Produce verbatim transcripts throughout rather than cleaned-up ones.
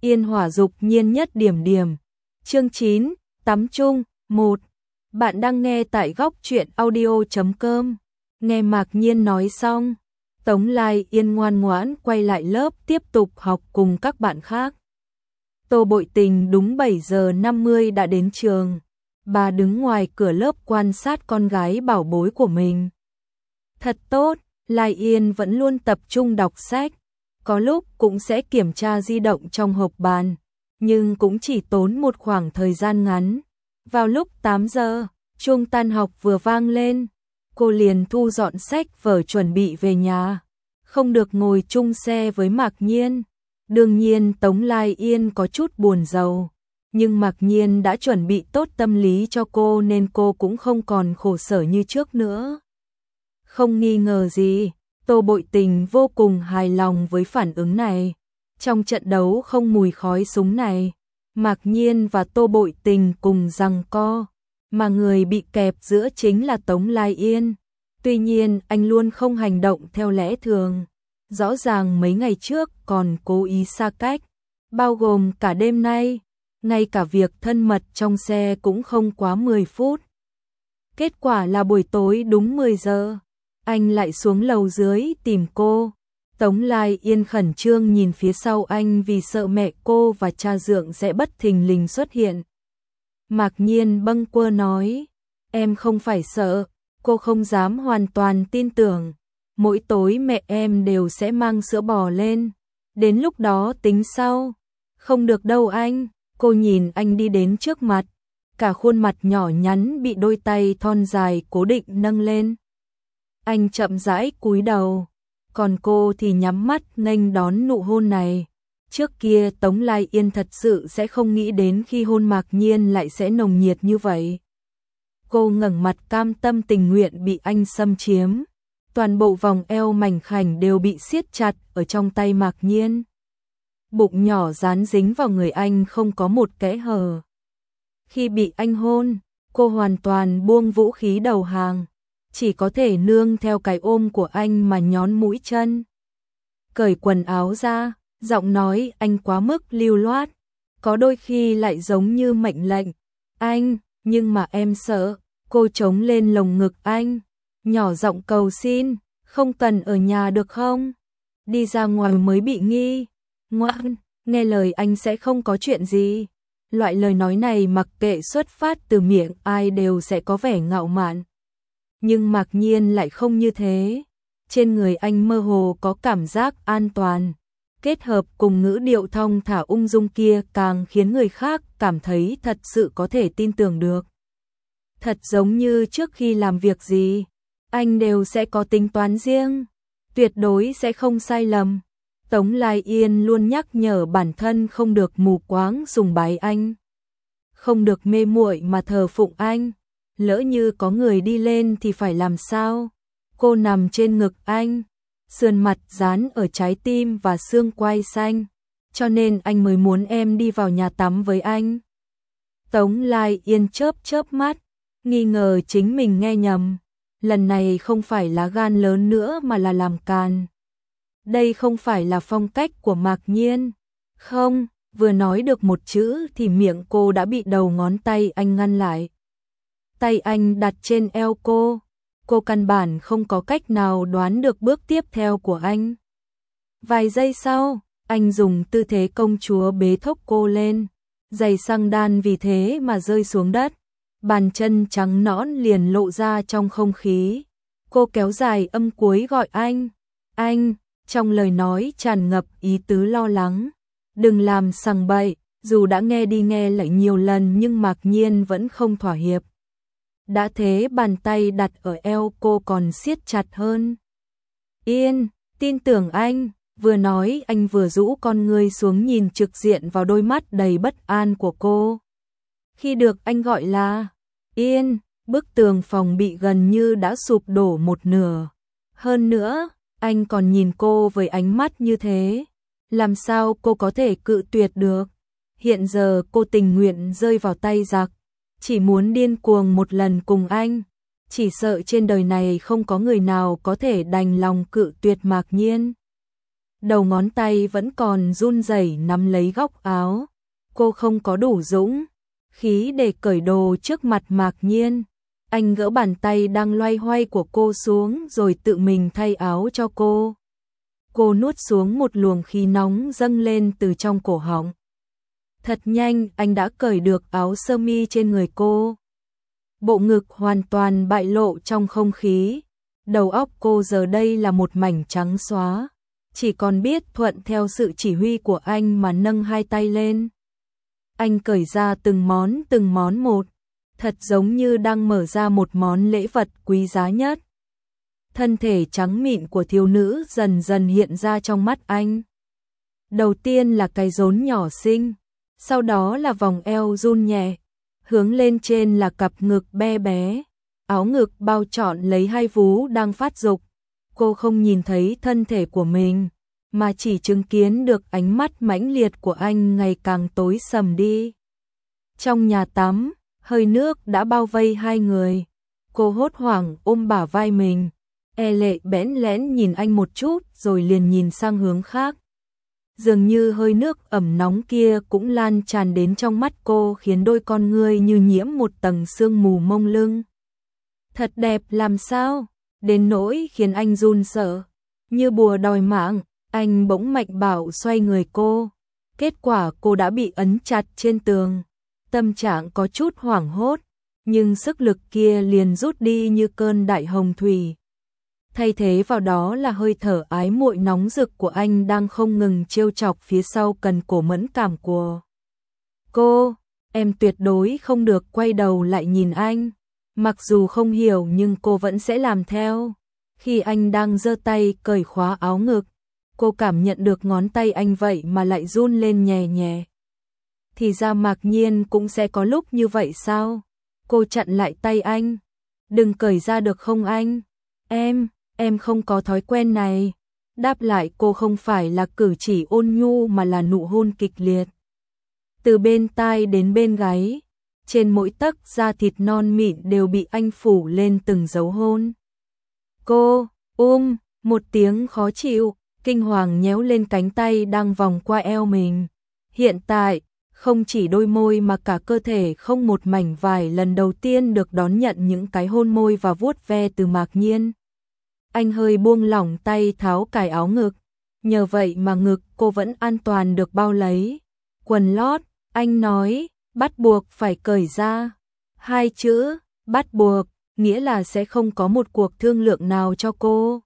Yên hỏa dục nhiên nhất điểm điểm. Chương chín, tắm chung, một. Bạn đang nghe tại góc truyện audio chấm com. Nghe Mạc Nhiên nói xong, Tống Lai Yên ngoan ngoãn quay lại lớp tiếp tục học cùng các bạn khác. Tô Bội Tình đúng bảy giờ năm mươi đã đến trường. Bà đứng ngoài cửa lớp quan sát con gái bảo bối của mình. Thật tốt, Lai Yên vẫn luôn tập trung đọc sách. Có lúc cũng sẽ kiểm tra di động trong hộp bàn, nhưng cũng chỉ tốn một khoảng thời gian ngắn. Vào lúc tám giờ, chuông tan học vừa vang lên, cô liền thu dọn sách vở chuẩn bị về nhà. Không được ngồi chung xe với Mạc Nhiên. Đương nhiên Tống Lai Yên có chút buồn rầu, nhưng Mạc Nhiên đã chuẩn bị tốt tâm lý cho cô nên cô cũng không còn khổ sở như trước nữa. Không nghi ngờ gì, Tô Bội Tình vô cùng hài lòng với phản ứng này. Trong trận đấu không mùi khói súng này, Mạc Nhiên và Tô Bội Tình cùng giằng co, mà người bị kẹp giữa chính là Tống Lai Yên. Tuy nhiên anh luôn không hành động theo lẽ thường. Rõ ràng mấy ngày trước còn cố ý xa cách, bao gồm cả đêm nay, ngay cả việc thân mật trong xe cũng không quá mười phút. Kết quả là buổi tối đúng mười giờ, anh lại xuống lầu dưới tìm cô. Tống Lai Yên khẩn trương nhìn phía sau anh vì sợ mẹ cô và cha dượng sẽ bất thình lình xuất hiện. Mạc Nhiên bâng quơ nói, em không phải sợ, cô không dám hoàn toàn tin tưởng. Mỗi tối mẹ em đều sẽ mang sữa bò lên, đến lúc đó tính sau. Không được đâu anh. Cô nhìn anh đi đến trước mặt, cả khuôn mặt nhỏ nhắn bị đôi tay thon dài cố định nâng lên. Anh chậm rãi cúi đầu, còn cô thì nhắm mắt nghênh đón nụ hôn này. Trước kia Tống Lai Yên thật sự sẽ không nghĩ đến khi hôn Mạc Nhiên lại sẽ nồng nhiệt như vậy. Cô ngẩng mặt cam tâm tình nguyện bị anh xâm chiếm. Toàn bộ vòng eo mảnh khảnh đều bị siết chặt ở trong tay Mạc Nhiên. Bụng nhỏ dán dính vào người anh không có một kẽ hở. Khi bị anh hôn, cô hoàn toàn buông vũ khí đầu hàng, chỉ có thể nương theo cái ôm của anh mà nhón mũi chân. Cởi quần áo ra, giọng nói anh quá mức lưu loát, có đôi khi lại giống như mệnh lệnh. Anh, nhưng mà em sợ. Cô chống lên lồng ngực anh, nhỏ giọng cầu xin, không cần ở nhà được không? Đi ra ngoài mới bị nghi. Ngoan, nghe lời anh sẽ không có chuyện gì. Loại lời nói này mặc kệ xuất phát từ miệng ai đều sẽ có vẻ ngạo mạn. Nhưng Mạc Nhiên lại không như thế. Trên người anh mơ hồ có cảm giác an toàn. Kết hợp cùng ngữ điệu thong thả ung dung kia càng khiến người khác cảm thấy thật sự có thể tin tưởng được. Thật giống như trước khi làm việc gì, anh đều sẽ có tính toán riêng, tuyệt đối sẽ không sai lầm. Tống Lai Yên luôn nhắc nhở bản thân không được mù quáng sùng bái anh, không được mê muội mà thờ phụng anh. Lỡ như có người đi lên thì phải làm sao? Cô nằm trên ngực anh, sườn mặt dán ở trái tim và xương quai xanh, cho nên anh mới muốn em đi vào nhà tắm với anh. Tống Lai Yên chớp chớp mắt, nghi ngờ chính mình nghe nhầm. Lần này không phải lá gan lớn nữa mà là làm càn. Đây không phải là phong cách của Mạc Nhiên. Không, vừa nói được một chữ thì miệng cô đã bị đầu ngón tay anh ngăn lại. Tay anh đặt trên eo cô. Cô căn bản không có cách nào đoán được bước tiếp theo của anh. Vài giây sau, anh dùng tư thế công chúa bế thốc cô lên. Giày xăng đan vì thế mà rơi xuống đất. Bàn chân trắng nõn liền lộ ra trong không khí. Cô kéo dài âm cuối gọi anh. Anh, trong lời nói tràn ngập ý tứ lo lắng. Đừng làm sằng bậy. Dù đã nghe đi nghe lại nhiều lần nhưng Mạc Nhiên vẫn không thỏa hiệp. Đã thế bàn tay đặt ở eo cô còn siết chặt hơn. Yên, tin tưởng anh. Vừa nói anh vừa rũ con ngươi xuống nhìn trực diện vào đôi mắt đầy bất an của cô. Khi được anh gọi là Yên, bức tường phòng bị gần như đã sụp đổ một nửa. Hơn nữa, anh còn nhìn cô với ánh mắt như thế. Làm sao cô có thể cự tuyệt được? Hiện giờ cô tình nguyện rơi vào tay giặc, chỉ muốn điên cuồng một lần cùng anh. Chỉ sợ trên đời này không có người nào có thể đành lòng cự tuyệt Mạc Nhiên. đầu ngón tay vẫn còn run rẩy nắm lấy góc áo. Cô không có đủ dũng khí để cởi đồ trước mặt Mạc Nhiên. Anh gỡ bàn tay đang loay hoay của cô xuống rồi tự mình thay áo cho cô. Cô nuốt xuống một luồng khí nóng dâng lên từ trong cổ họng. Thật nhanh anh đã cởi được áo sơ mi trên người cô. Bộ ngực hoàn toàn bại lộ trong không khí. Đầu óc cô giờ đây là một mảnh trắng xóa. Chỉ còn biết thuận theo sự chỉ huy của anh mà nâng hai tay lên. Anh cởi ra từng món từng món một. Thật giống như đang mở ra một món lễ vật quý giá nhất. Thân thể trắng mịn của thiếu nữ dần dần hiện ra trong mắt anh. Đầu tiên là cái rốn nhỏ xinh, sau đó là vòng eo run nhẹ, hướng lên trên là cặp ngực be bé, áo ngực bao trọn lấy hai vú đang phát dục. Cô không nhìn thấy thân thể của mình, mà chỉ chứng kiến được ánh mắt mãnh liệt của anh ngày càng tối sầm đi. Trong nhà tắm, hơi nước đã bao vây hai người. Cô hốt hoảng ôm bả vai mình, e lệ bẽn lẽn nhìn anh một chút rồi liền nhìn sang hướng khác. Dường như hơi nước ẩm nóng kia cũng lan tràn đến trong mắt cô khiến đôi con ngươi như nhiễm một tầng sương mù mông lưng. Thật đẹp làm sao, đến nỗi khiến anh run sợ. Như bùa đòi mạng, anh bỗng mạnh bạo xoay người cô. Kết quả cô đã bị ấn chặt trên tường. Tâm trạng có chút hoảng hốt, nhưng sức lực kia liền rút đi như cơn đại hồng thủy. Thay thế vào đó là hơi thở ái muội nóng rực của anh đang không ngừng trêu chọc phía sau cần cổ mẫn cảm của cô. Em tuyệt đối không được quay đầu lại nhìn anh. Mặc dù không hiểu nhưng cô vẫn sẽ làm theo. Khi anh đang giơ tay cởi khóa áo ngực, cô cảm nhận được ngón tay anh vậy mà lại run lên nhẹ nhẹ. Thì ra Mạc Nhiên cũng sẽ có lúc như vậy sao? Cô chặn lại tay anh. Đừng cởi ra được không anh? Em, em không có thói quen này. Đáp lại cô không phải là cử chỉ ôn nhu mà là nụ hôn kịch liệt. Từ bên tai đến bên gáy, trên mỗi tấc da thịt non mịn đều bị anh phủ lên từng dấu hôn. Cô, um, một tiếng khó chịu, kinh hoàng nhéo lên cánh tay đang vòng qua eo mình. Hiện tại, không chỉ đôi môi mà cả cơ thể không một mảnh vải lần đầu tiên được đón nhận những cái hôn môi và vuốt ve từ Mạc Nhiên. Anh hơi buông lỏng tay tháo cài áo ngực, nhờ vậy mà ngực cô vẫn an toàn được bao lấy. Quần lót, anh nói, bắt buộc phải cởi ra. Hai chữ, bắt buộc, nghĩa là sẽ không có một cuộc thương lượng nào cho cô.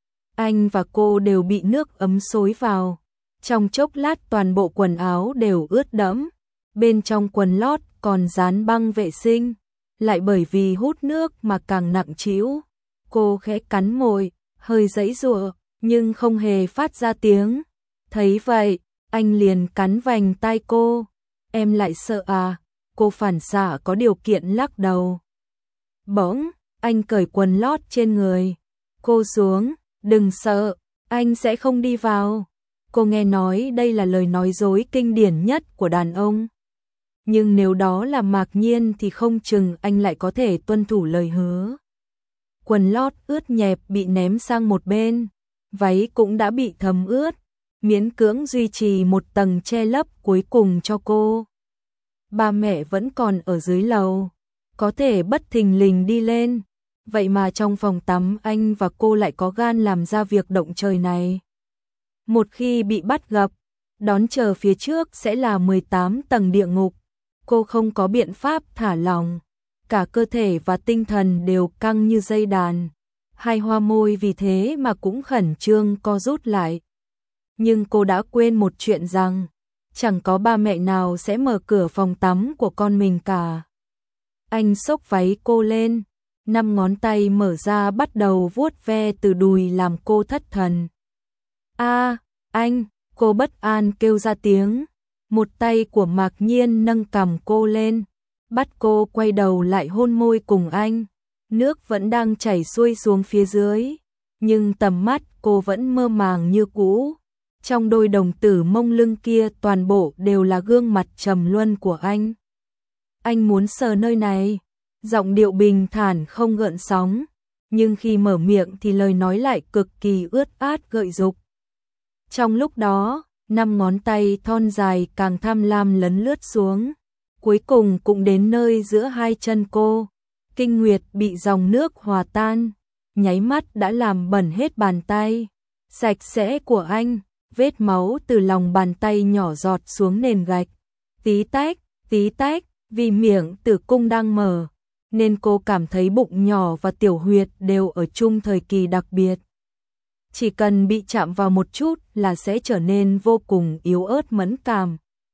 Anh và cô đều bị nước ấm xối vào. Trong chốc lát toàn bộ quần áo đều ướt đẫm. Bên trong quần lót còn dán băng vệ sinh. Lại bởi vì hút nước mà càng nặng trĩu. Cô khẽ cắn môi, hơi giãy giụa, nhưng không hề phát ra tiếng. Thấy vậy, anh liền cắn vành tai cô. Em lại sợ à? Cô phản xạ có điều kiện lắc đầu. Bỗng, anh cởi quần lót trên người. Cô xuống, đừng sợ, anh sẽ không đi vào. Cô nghe nói đây là lời nói dối kinh điển nhất của đàn ông. Nhưng nếu đó là Mạc Nhiên thì không chừng anh lại có thể tuân thủ lời hứa. Quần lót ướt nhẹp bị ném sang một bên, váy cũng đã bị thấm ướt, miễn cưỡng duy trì một tầng che lấp cuối cùng cho cô. Ba mẹ vẫn còn ở dưới lầu, có thể bất thình lình đi lên, vậy mà trong phòng tắm anh và cô lại có gan làm ra việc động trời này. Một khi bị bắt gặp, đón chờ phía trước sẽ là mười tám tầng địa ngục. Cô không có biện pháp thả lỏng, cả cơ thể và tinh thần đều căng như dây đàn. Hai hoa môi vì thế mà cũng khẩn trương co rút lại. Nhưng cô đã quên một chuyện rằng, chẳng có ba mẹ nào sẽ mở cửa phòng tắm của con mình cả. Anh xốc váy cô lên, năm ngón tay mở ra bắt đầu vuốt ve từ đùi làm cô thất thần. A, anh, cô bất an kêu ra tiếng. Một tay của Mạc Nhiên nâng cằm cô lên, bắt cô quay đầu lại hôn môi cùng anh. Nước vẫn đang chảy xuôi xuống phía dưới, nhưng tầm mắt cô vẫn mơ màng như cũ. Trong đôi đồng tử mông lưng kia toàn bộ đều là gương mặt trầm luân của anh. Anh muốn sờ nơi này, giọng điệu bình thản không gợn sóng, nhưng khi mở miệng thì lời nói lại cực kỳ ướt át gợi dục. Trong lúc đó, năm ngón tay thon dài càng tham lam lấn lướt xuống, cuối cùng cũng đến nơi giữa hai chân cô. Kinh nguyệt bị dòng nước hòa tan, nháy mắt đã làm bẩn hết bàn tay sạch sẽ của anh, vết máu từ lòng bàn tay nhỏ giọt xuống nền gạch. Tí tách, tí tách, vì miệng tử cung đang mở, nên cô cảm thấy bụng nhỏ và tiểu huyệt đều ở chung thời kỳ đặc biệt. Chỉ cần bị chạm vào một chút là sẽ trở nên vô cùng yếu ớt mẫn cảm.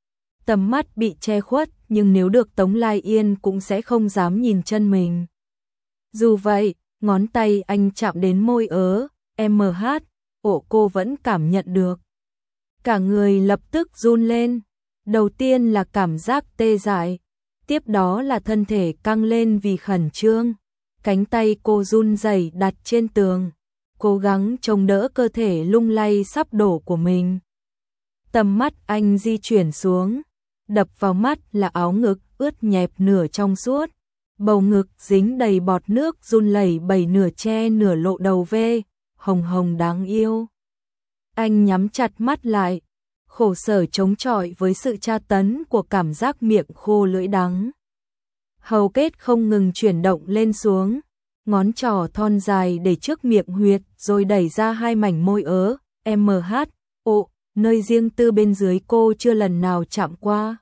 Tầm mắt bị che khuất, nhưng nếu được Tống Lai Yên cũng sẽ không dám nhìn chân mình. Dù vậy, ngón tay anh chạm đến môi ớ, em hát, ổ cô vẫn cảm nhận được. Cả người lập tức run lên. Đầu tiên là cảm giác tê dại, tiếp đó là thân thể căng lên vì khẩn trương. Cánh tay cô run rẩy đặt trên tường, cố gắng chống đỡ cơ thể lung lay sắp đổ của mình. Tầm mắt anh di chuyển xuống, đập vào mắt là áo ngực ướt nhẹp nửa trong suốt, bầu ngực dính đầy bọt nước run lẩy bẩy nửa che nửa lộ đầu vê, hồng hồng đáng yêu. Anh nhắm chặt mắt lại, khổ sở chống chọi với sự tra tấn của cảm giác miệng khô lưỡi đắng. Hầu kết không ngừng chuyển động lên xuống, ngón trỏ thon dài để trước miệng huyệt rồi đẩy ra hai mảnh môi ớ, em hát, ộ, nơi riêng tư bên dưới cô chưa lần nào chạm qua.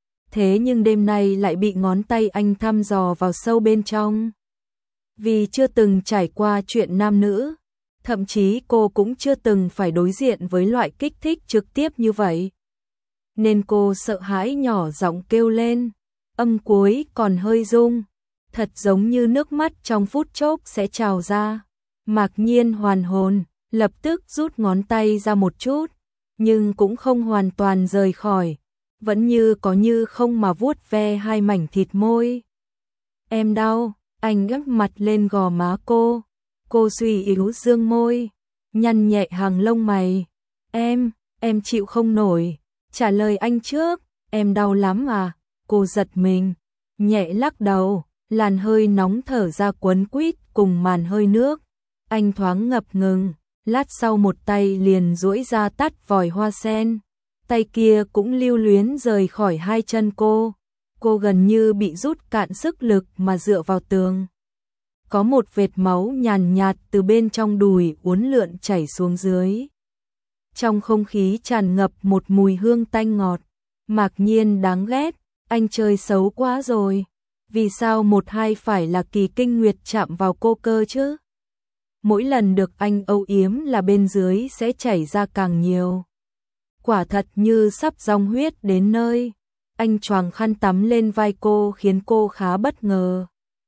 Thế nhưng đêm nay lại bị ngón tay anh thăm dò vào sâu bên trong. Vì chưa từng trải qua chuyện nam nữ, thậm chí cô cũng chưa từng phải đối diện với loại kích thích trực tiếp như vậy. Nên cô sợ hãi nhỏ giọng kêu lên, âm cuối còn hơi rung, thật giống như nước mắt trong phút chốc sẽ trào ra. Mạc Nhiên hoàn hồn, lập tức rút ngón tay ra một chút, nhưng cũng không hoàn toàn rời khỏi, vẫn như có như không mà vuốt ve hai mảnh thịt môi. Em đau, anh gác mặt lên gò má cô. Cô suy yếu dương môi, nhăn nhẹ hàng lông mày. Em, em chịu không nổi. Trả lời anh trước, em đau lắm à? Cô giật mình, nhẹ lắc đầu, làn hơi nóng thở ra quấn quýt cùng màn hơi nước. Anh thoáng ngập ngừng, lát sau một tay liền duỗi ra tắt vòi hoa sen. Tay kia cũng lưu luyến rời khỏi hai chân cô. Cô gần như bị rút cạn sức lực mà dựa vào tường. Có một vệt máu nhàn nhạt từ bên trong đùi uốn lượn chảy xuống dưới. Trong không khí tràn ngập một mùi hương tanh ngọt. Mạc Nhiên đáng ghét, anh chơi xấu quá rồi. Vì sao một hai phải là Kỳ Kinh Nguyệt chạm vào cô cơ chứ? Mỗi lần được anh âu yếm là bên dưới sẽ chảy ra càng nhiều. Quả thật như sắp dòng huyết đến nơi. Anh choàng khăn tắm lên vai cô khiến cô khá bất ngờ.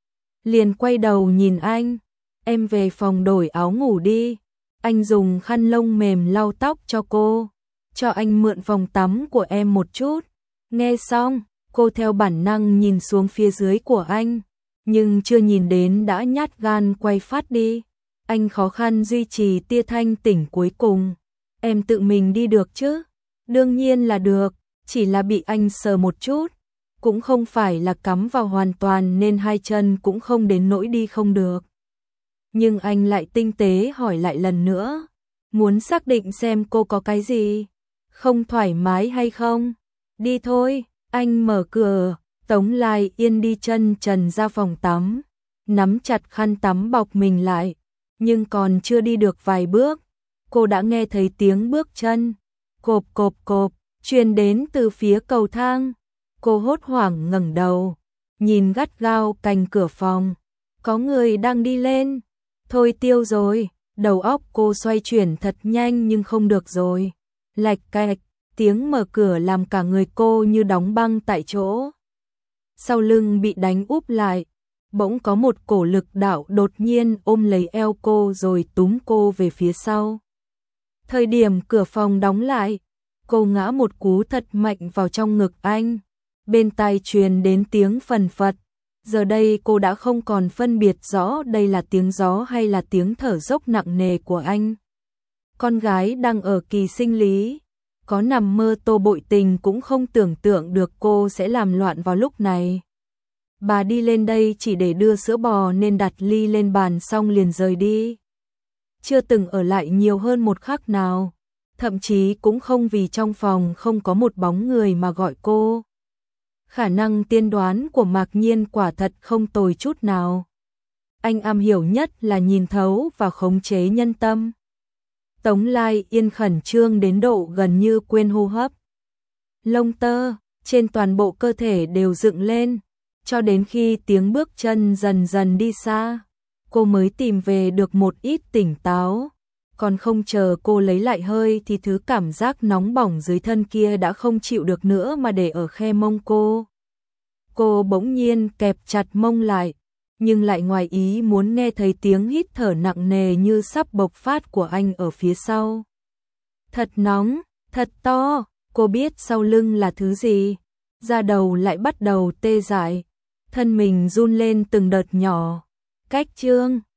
Liền quay đầu nhìn anh, em về phòng đổi áo ngủ đi. Anh dùng khăn lông mềm lau tóc cho cô, cho anh mượn phòng tắm của em một chút. Nghe xong, cô theo bản năng nhìn xuống phía dưới của anh, nhưng chưa nhìn đến đã nhát gan quay phát đi. Anh khó khăn duy trì tia thanh tỉnh cuối cùng. Em tự mình đi được chứ? Đương nhiên là được, chỉ là bị anh sờ một chút. Cũng không phải là cắm vào hoàn toàn nên hai chân cũng không đến nỗi đi không được. Nhưng anh lại tinh tế hỏi lại lần nữa, muốn xác định xem cô có cái gì không thoải mái hay không. Đi thôi, anh mở cửa. Tống Lai Yên đi chân trần ra phòng tắm, nắm chặt khăn tắm bọc mình lại, nhưng còn chưa đi được vài bước, cô đã nghe thấy tiếng bước chân cộp cộp cộp truyền đến từ phía cầu thang. Cô hốt hoảng ngẩng đầu, nhìn gắt gao cạnh cửa phòng, có người đang đi lên. Thôi tiêu rồi, đầu óc cô xoay chuyển thật nhanh nhưng không được rồi. Lạch cạch, tiếng mở cửa làm cả người cô như đóng băng tại chỗ. Sau lưng bị đánh úp lại, bỗng có một cổ lực đạo đột nhiên ôm lấy eo cô rồi túm cô về phía sau. Thời điểm cửa phòng đóng lại, cô ngã một cú thật mạnh vào trong ngực anh. Bên tai truyền đến tiếng phần phật. Giờ đây cô đã không còn phân biệt rõ đây là tiếng gió hay là tiếng thở dốc nặng nề của anh. Con gái đang ở kỳ sinh lý, có nằm mơ Tô Bội Tình cũng không tưởng tượng được cô sẽ làm loạn vào lúc này. Bà đi lên đây chỉ để đưa sữa bò nên đặt ly lên bàn xong liền rời đi. Chưa từng ở lại nhiều hơn một khắc nào. thậm chí cũng không vì trong phòng không có một bóng người mà gọi cô. Khả năng tiên đoán của Mạc Nhiên quả thật không tồi chút nào. Anh am hiểu nhất là nhìn thấu và khống chế nhân tâm. Tống Lai Yên khẩn trương đến độ gần như quên hô hấp. Lông tơ trên toàn bộ cơ thể đều dựng lên, cho đến khi tiếng bước chân dần dần đi xa, cô mới tìm về được một ít tỉnh táo. Còn không chờ cô lấy lại hơi thì thứ cảm giác nóng bỏng dưới thân kia đã không chịu được nữa mà để ở khe mông cô. Cô bỗng nhiên kẹp chặt mông lại, nhưng lại ngoài ý muốn nghe thấy tiếng hít thở nặng nề như sắp bộc phát của anh ở phía sau. Thật nóng, thật to, cô biết sau lưng là thứ gì. Da đầu lại bắt đầu tê dại, thân mình run lên từng đợt nhỏ. Cách chương